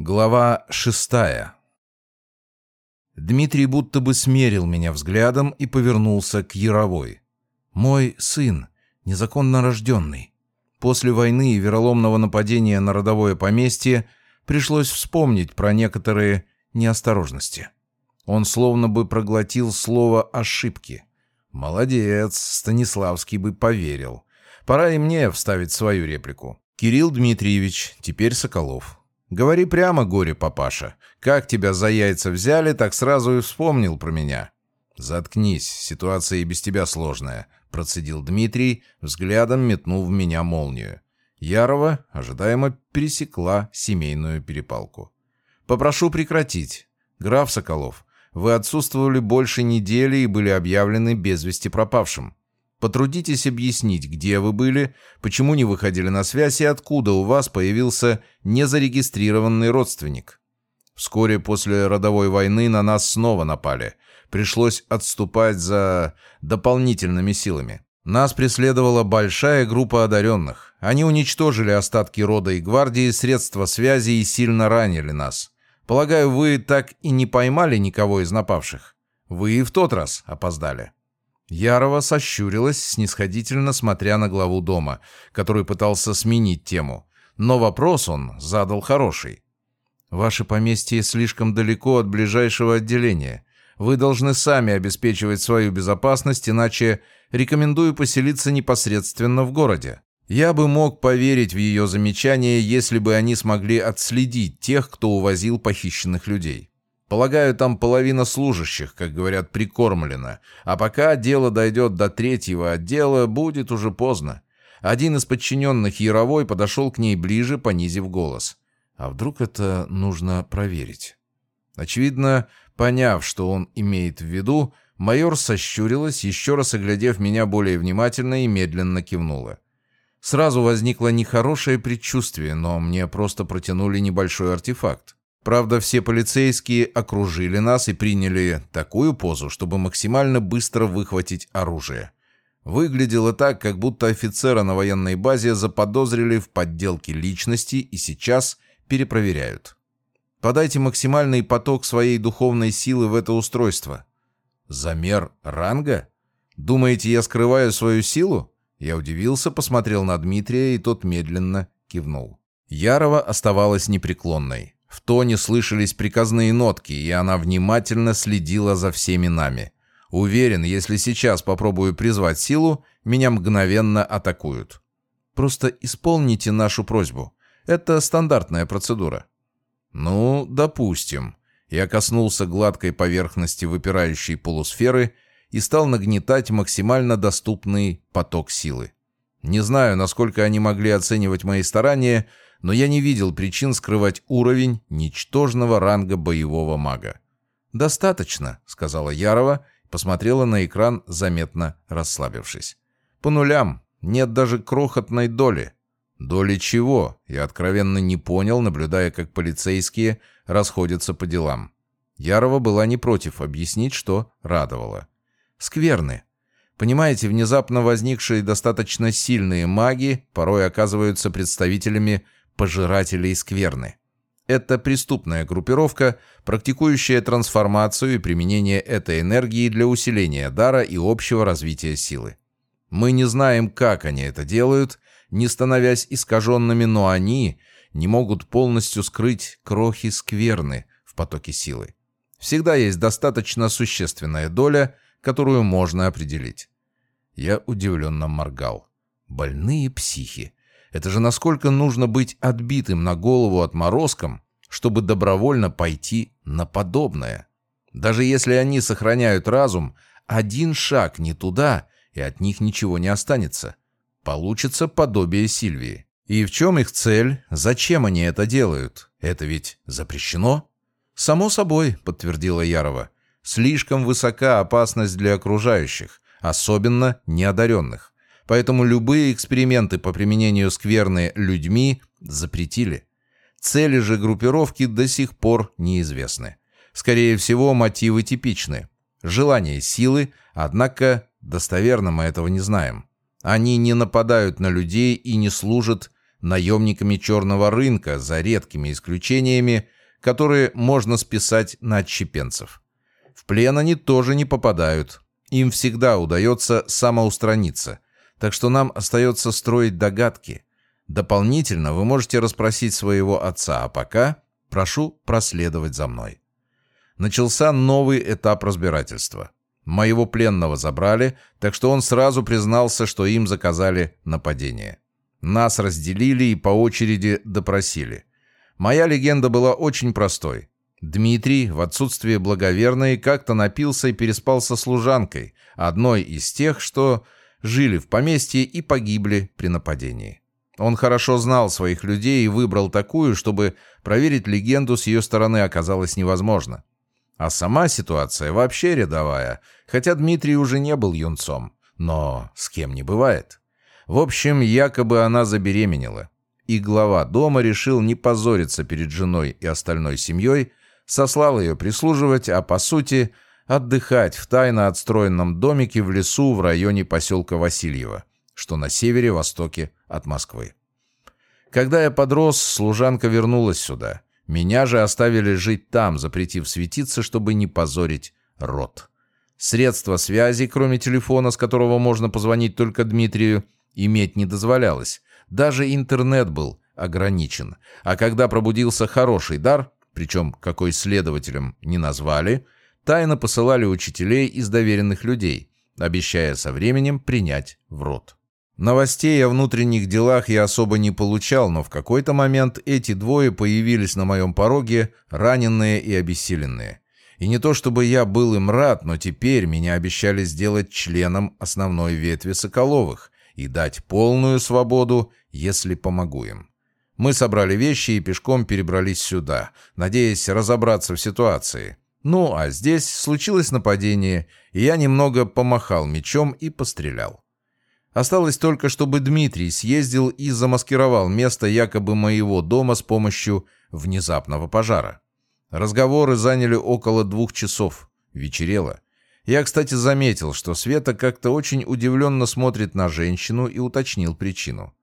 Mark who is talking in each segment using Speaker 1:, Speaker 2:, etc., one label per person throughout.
Speaker 1: Глава 6. Дмитрий будто бы смерил меня взглядом и повернулся к Яровой. «Мой сын, незаконно рожденный. После войны и вероломного нападения на родовое поместье пришлось вспомнить про некоторые неосторожности. Он словно бы проглотил слово «ошибки». Молодец, Станиславский бы поверил. Пора и мне вставить свою реплику. Кирилл Дмитриевич, теперь Соколов. Говори прямо, горе-папаша. Как тебя за яйца взяли, так сразу и вспомнил про меня. Заткнись, ситуация и без тебя сложная, процедил Дмитрий, взглядом метнув в меня молнию. Ярова ожидаемо пересекла семейную перепалку. Попрошу прекратить. Граф Соколов, вы отсутствовали больше недели и были объявлены без вести пропавшим. Потрудитесь объяснить, где вы были, почему не выходили на связь и откуда у вас появился незарегистрированный родственник. Вскоре после родовой войны на нас снова напали. Пришлось отступать за дополнительными силами. Нас преследовала большая группа одаренных. Они уничтожили остатки рода и гвардии, средства связи и сильно ранили нас. Полагаю, вы так и не поймали никого из напавших. Вы и в тот раз опоздали. Ярова сощурилась, снисходительно смотря на главу дома, который пытался сменить тему. Но вопрос он задал хороший. «Ваше поместье слишком далеко от ближайшего отделения. Вы должны сами обеспечивать свою безопасность, иначе рекомендую поселиться непосредственно в городе». Я бы мог поверить в ее замечание, если бы они смогли отследить тех, кто увозил похищенных людей. Полагаю, там половина служащих, как говорят, прикормлена. А пока дело дойдет до третьего отдела, будет уже поздно. Один из подчиненных Яровой подошел к ней ближе, понизив голос. А вдруг это нужно проверить? Очевидно, поняв, что он имеет в виду, майор сощурилась, еще раз оглядев меня более внимательно и медленно кивнула. Сразу возникло нехорошее предчувствие, но мне просто протянули небольшой артефакт. Правда, все полицейские окружили нас и приняли такую позу, чтобы максимально быстро выхватить оружие. Выглядело так, как будто офицера на военной базе заподозрили в подделке личности и сейчас перепроверяют. Подайте максимальный поток своей духовной силы в это устройство. Замер ранга? Думаете, я скрываю свою силу? Я удивился, посмотрел на Дмитрия, и тот медленно кивнул. Ярова оставалась непреклонной. В тоне слышались приказные нотки, и она внимательно следила за всеми нами. Уверен, если сейчас попробую призвать силу, меня мгновенно атакуют. Просто исполните нашу просьбу. Это стандартная процедура. Ну, допустим. Я коснулся гладкой поверхности выпирающей полусферы и стал нагнетать максимально доступный поток силы. Не знаю, насколько они могли оценивать мои старания, но я не видел причин скрывать уровень ничтожного ранга боевого мага. «Достаточно», — сказала Ярова, посмотрела на экран, заметно расслабившись. «По нулям. Нет даже крохотной доли». «Доли чего?» — я откровенно не понял, наблюдая, как полицейские расходятся по делам. Ярова была не против объяснить, что радовало. «Скверны. Понимаете, внезапно возникшие достаточно сильные маги порой оказываются представителями пожирателей скверны. Это преступная группировка, практикующая трансформацию и применение этой энергии для усиления дара и общего развития силы. Мы не знаем, как они это делают, не становясь искаженными, но они не могут полностью скрыть крохи скверны в потоке силы. Всегда есть достаточно существенная доля, которую можно определить. Я удивленно моргал. Больные психи. Это же насколько нужно быть отбитым на голову отморозком, чтобы добровольно пойти на подобное. Даже если они сохраняют разум, один шаг не туда, и от них ничего не останется. Получится подобие Сильвии. И в чем их цель? Зачем они это делают? Это ведь запрещено? Само собой, подтвердила Ярова. Слишком высока опасность для окружающих, особенно неодаренных. Поэтому любые эксперименты по применению скверны людьми запретили. Цели же группировки до сих пор неизвестны. Скорее всего, мотивы типичны. Желание силы, однако достоверно мы этого не знаем. Они не нападают на людей и не служат наемниками черного рынка, за редкими исключениями, которые можно списать на отщепенцев. В плен они тоже не попадают. Им всегда удается самоустраниться. Так что нам остается строить догадки. Дополнительно вы можете расспросить своего отца, а пока прошу проследовать за мной. Начался новый этап разбирательства. Моего пленного забрали, так что он сразу признался, что им заказали нападение. Нас разделили и по очереди допросили. Моя легенда была очень простой. Дмитрий, в отсутствие благоверной, как-то напился и переспал со служанкой, одной из тех, что жили в поместье и погибли при нападении. Он хорошо знал своих людей и выбрал такую, чтобы проверить легенду с ее стороны оказалось невозможно. А сама ситуация вообще рядовая, хотя Дмитрий уже не был юнцом, но с кем не бывает. В общем, якобы она забеременела, и глава дома решил не позориться перед женой и остальной семьей, сослал ее прислуживать, а по сути отдыхать в тайно отстроенном домике в лесу в районе поселка Васильево, что на севере-востоке от Москвы. Когда я подрос, служанка вернулась сюда. Меня же оставили жить там, запретив светиться, чтобы не позорить род. Средства связи, кроме телефона, с которого можно позвонить только Дмитрию, иметь не дозволялось. Даже интернет был ограничен. А когда пробудился хороший дар, причем какой следователем не назвали, тайно посылали учителей из доверенных людей, обещая со временем принять в род. Новостей о внутренних делах я особо не получал, но в какой-то момент эти двое появились на моем пороге, раненые и обессиленные. И не то чтобы я был им рад, но теперь меня обещали сделать членом основной ветви Соколовых и дать полную свободу, если помогу им. Мы собрали вещи и пешком перебрались сюда, надеясь разобраться в ситуации. Ну, а здесь случилось нападение, и я немного помахал мечом и пострелял. Осталось только, чтобы Дмитрий съездил и замаскировал место якобы моего дома с помощью внезапного пожара. Разговоры заняли около 2 часов. Вечерело. Я, кстати, заметил, что Света как-то очень удивленно смотрит на женщину и уточнил причину.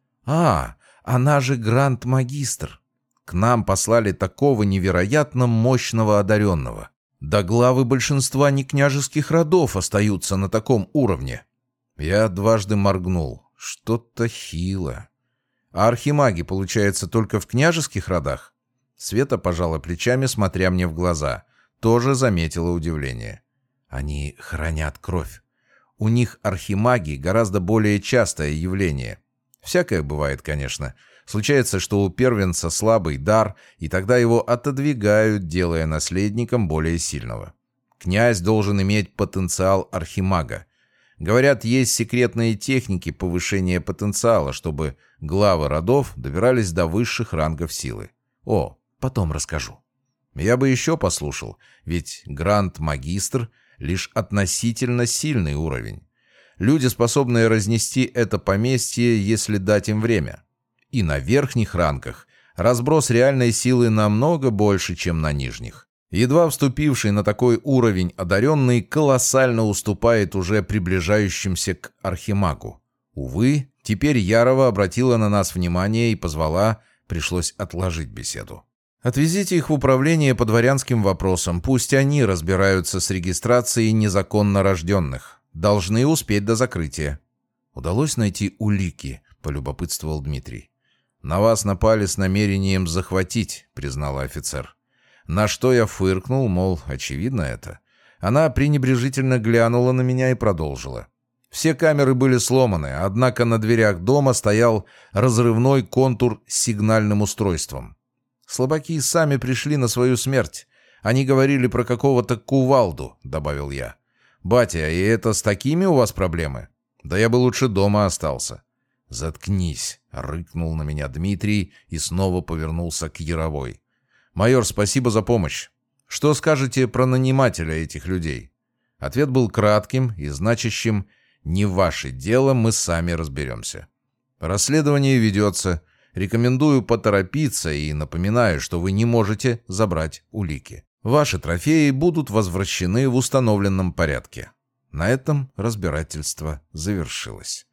Speaker 1: «А, она же гранд-магистр. К нам послали такого невероятно мощного одаренного. Да главы большинства некняжеских родов остаются на таком уровне». Я дважды моргнул. Что-то хило. А архимаги, получается, только в княжеских родах? Света пожала плечами, смотря мне в глаза. Тоже заметила удивление. Они хранят кровь. У них архимаги гораздо более частое явление. Всякое бывает, конечно. Случается, что у первенца слабый дар, и тогда его отодвигают, делая наследником более сильного. Князь должен иметь потенциал архимага. Говорят, есть секретные техники повышения потенциала, чтобы главы родов добирались до высших рангов силы. О, потом расскажу. Я бы еще послушал, ведь гранд-магистр — лишь относительно сильный уровень. Люди, способные разнести это поместье, если дать им время. И на верхних рангах разброс реальной силы намного больше, чем на нижних. Едва вступивший на такой уровень одаренный колоссально уступает уже приближающимся к архимагу. Увы, теперь Ярова обратила на нас внимание и позвала, пришлось отложить беседу. «Отвезите их в управление по дворянским вопросам, пусть они разбираются с регистрацией незаконно рожденных. Должны успеть до закрытия». «Удалось найти улики?» — полюбопытствовал Дмитрий. «На вас напали с намерением захватить», — признала офицер. На что я фыркнул, мол, очевидно это. Она пренебрежительно глянула на меня и продолжила. Все камеры были сломаны, однако на дверях дома стоял разрывной контур с сигнальным устройством. Слабаки сами пришли на свою смерть. Они говорили про какого-то кувалду, добавил я. «Батя, и это с такими у вас проблемы? Да я бы лучше дома остался». «Заткнись», — рыкнул на меня Дмитрий и снова повернулся к Яровой. «Майор, спасибо за помощь. Что скажете про нанимателя этих людей?» Ответ был кратким и значащим: «Не ваше дело, мы сами разберемся». «Расследование ведется. Рекомендую поторопиться и напоминаю, что вы не можете забрать улики. Ваши трофеи будут возвращены в установленном порядке». На этом разбирательство завершилось.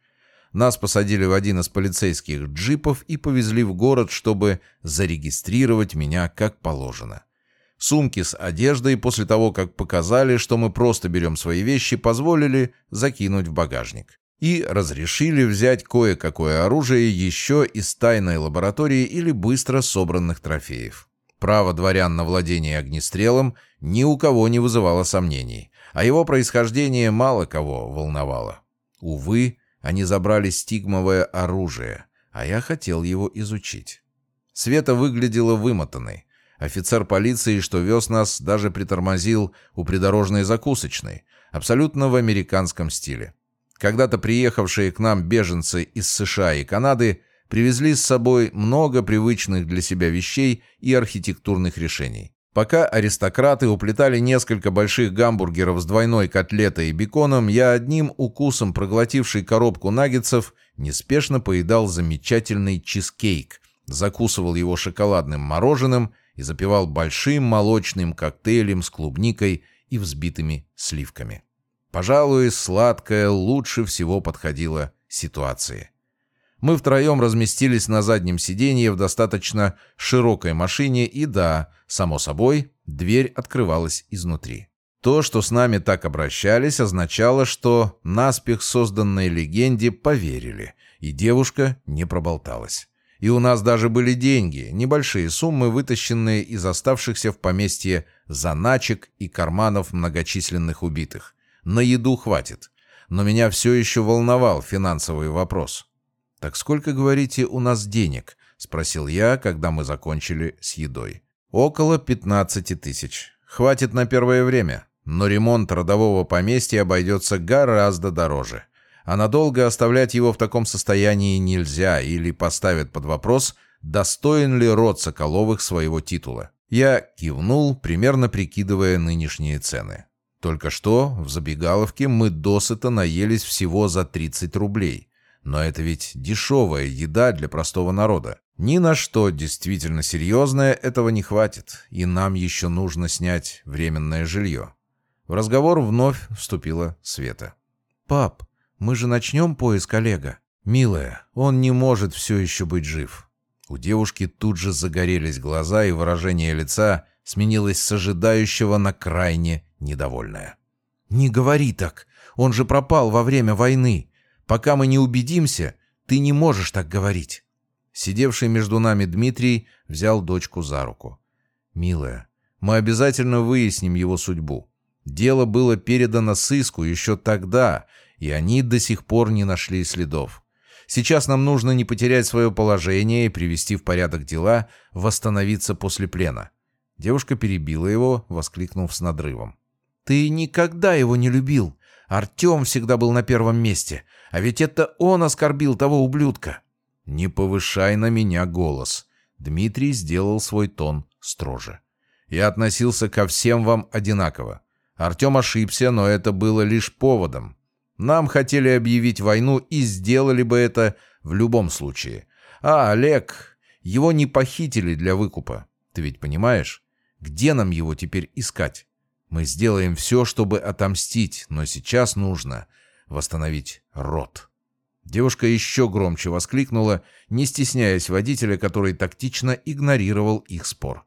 Speaker 1: Нас посадили в один из полицейских джипов и повезли в город, чтобы зарегистрировать меня как положено. Сумки с одеждой после того, как показали, что мы просто берем свои вещи, позволили закинуть в багажник. И разрешили взять кое-какое оружие еще из тайной лаборатории или быстро собранных трофеев. Право дворян на владение огнестрелом ни у кого не вызывало сомнений, а его происхождение мало кого волновало. Увы, они забрали стигмовое оружие, а я хотел его изучить. Света выглядела вымотанной. Офицер полиции, что вез нас, даже притормозил у придорожной закусочной, абсолютно в американском стиле. Когда-то приехавшие к нам беженцы из США и Канады привезли с собой много привычных для себя вещей и архитектурных решений. Пока аристократы уплетали несколько больших гамбургеров с двойной котлетой и беконом, я одним укусом, проглотивший коробку наггетсов, неспешно поедал замечательный чизкейк, закусывал его шоколадным мороженым и запивал большим молочным коктейлем с клубникой и взбитыми сливками. Пожалуй, сладкое лучше всего подходило ситуации. Мы втроем разместились на заднем сиденье в достаточно широкой машине, и да, само собой, дверь открывалась изнутри. То, что с нами так обращались, означало, что наспех созданной легенде поверили, и девушка не проболталась. И у нас даже были деньги, небольшие суммы, вытащенные из оставшихся в поместье заначек и карманов многочисленных убитых. На еду хватит. Но меня все еще волновал финансовый вопрос. «Так сколько, говорите, у нас денег?» — спросил я, когда мы закончили с едой. «Около 15 тысяч. Хватит на первое время. Но ремонт родового поместья обойдется гораздо дороже. А надолго оставлять его в таком состоянии нельзя, или поставят под вопрос, достоин ли род Соколовых своего титула». Я кивнул, примерно прикидывая нынешние цены. Только что в забегаловке мы досыта наелись всего за 30 рублей. Но это ведь дешевая еда для простого народа. Ни на что действительно серьезное этого не хватит, и нам еще нужно снять временное жилье. В разговор вновь вступила Света. «Пап, мы же начнем поиск Олега?» «Милая, он не может все еще быть жив». У девушки тут же загорелись глаза, и выражение лица сменилось с ожидающего на крайне недовольное. «Не говори так, он же пропал во время войны. Пока мы не убедимся, ты не можешь так говорить». Сидевший между нами Дмитрий взял дочку за руку. «Милая, мы обязательно выясним его судьбу. Дело было передано сыску еще тогда, и они до сих пор не нашли следов. Сейчас нам нужно не потерять свое положение и привести в порядок дела, восстановиться после плена». Девушка перебила его, воскликнув с надрывом. «Ты никогда его не любил. Артем всегда был на первом месте. А ведь это он оскорбил того ублюдка». «Не повышай на меня голос». Дмитрий сделал свой тон строже. «Я относился ко всем вам одинаково. Артем ошибся, но это было лишь поводом. Нам хотели объявить войну и сделали бы это в любом случае. А Олег, его не похитили для выкупа. Ты ведь понимаешь? Где нам его теперь искать? Мы сделаем все, чтобы отомстить, но сейчас нужно восстановить род». Девушка еще громче воскликнула, не стесняясь водителя, который тактично игнорировал их спор.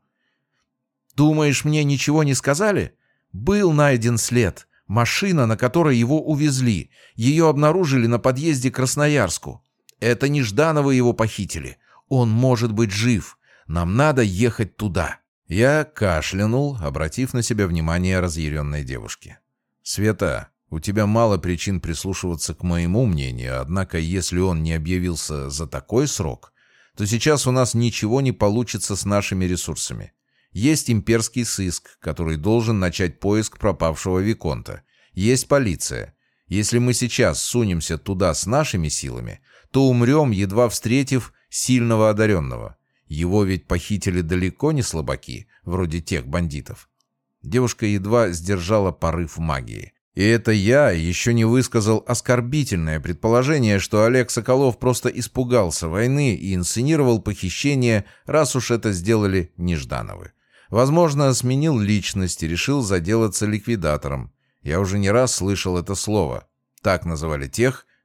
Speaker 1: «Думаешь, мне ничего не сказали? Был найден след. Машина, на которой его увезли. Ее обнаружили на подъезде к Красноярску. Это не Ждановы его похитили. Он может быть жив. Нам надо ехать туда». Я кашлянул, обратив на себя внимание разъяренной девушки. «Света, у тебя мало причин прислушиваться к моему мнению, однако если он не объявился за такой срок, то сейчас у нас ничего не получится с нашими ресурсами. Есть имперский сыск, который должен начать поиск пропавшего виконта. Есть полиция. Если мы сейчас сунемся туда с нашими силами, то умрем, едва встретив сильного одаренного. Его ведь похитили далеко не слабаки, вроде тех бандитов». Девушка едва сдержала порыв магии. И это я еще не высказал оскорбительное предположение, что Олег Соколов просто испугался войны и инсценировал похищение, раз уж это сделали не Ждановы. Возможно, сменил личность и решил заделаться ликвидатором. Я уже не раз слышал это слово. Так называли тех,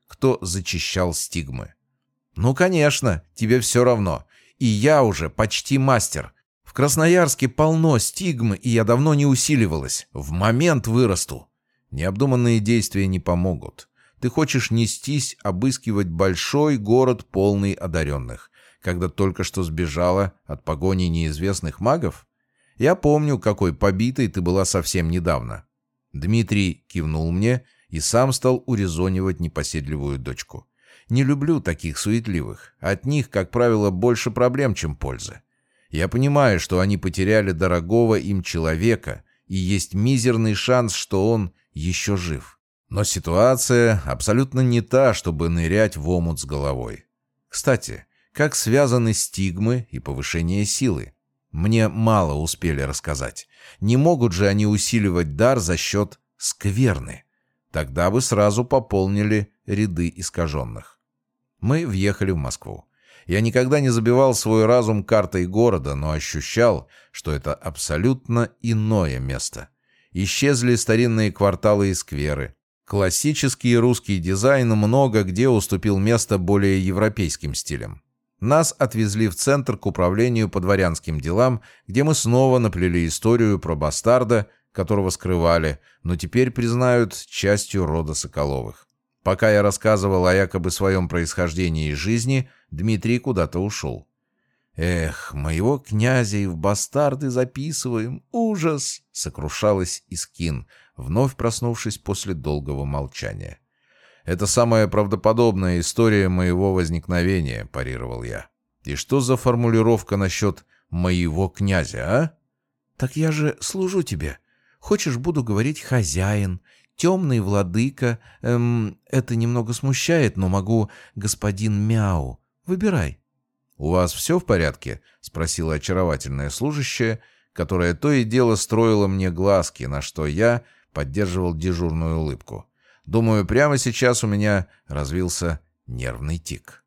Speaker 1: кто зачищал стигмы. «Ну, конечно, тебе все равно. И я уже почти мастер. В Красноярске полно стигм, и я давно не усиливалась. В момент вырасту». Необдуманные действия не помогут. Ты хочешь нестись, обыскивать большой город, полный одаренных, когда только что сбежала от погони неизвестных магов? Я помню, какой побитой ты была совсем недавно. Дмитрий кивнул мне и сам стал урезонивать непоседливую дочку. Не люблю таких суетливых. От них, как правило, больше проблем, чем пользы. Я понимаю, что они потеряли дорогого им человека, и есть мизерный шанс, что он еще жив. Но ситуация абсолютно не та, чтобы нырять в омут с головой. Кстати, как связаны стигмы и повышение силы? Мне мало успели рассказать. Не могут же они усиливать дар за счет скверны. Тогда бы сразу пополнили ряды искаженных. Мы въехали в Москву. Я никогда не забивал свой разум картой города, но ощущал, что это абсолютно иное место. Исчезли старинные кварталы и скверы. Классический русский дизайн много где уступил место более европейским стилям. Нас отвезли в центр к управлению по дворянским делам, где мы снова наплели историю про бастарда, которого скрывали, но теперь признают частью рода Соколовых. Пока я рассказывал о якобы своем происхождении и жизни, Дмитрий куда-то ушел. «Эх, моего князя и в бастарды записываем! Ужас!» — сокрушалась Искин, вновь проснувшись после долгого молчания. «Это самая правдоподобная история моего возникновения», — парировал я. «И что за формулировка насчет «моего князя», а?» «Так я же служу тебе. Хочешь, буду говорить «хозяин», «темный владыка». Это немного смущает, но могу «господин Мяу». Выбирай». «У вас все в порядке?» — спросила очаровательная служащая, которая то и дело строила мне глазки, на что я поддерживал дежурную улыбку. Думаю, прямо сейчас у меня развился нервный тик.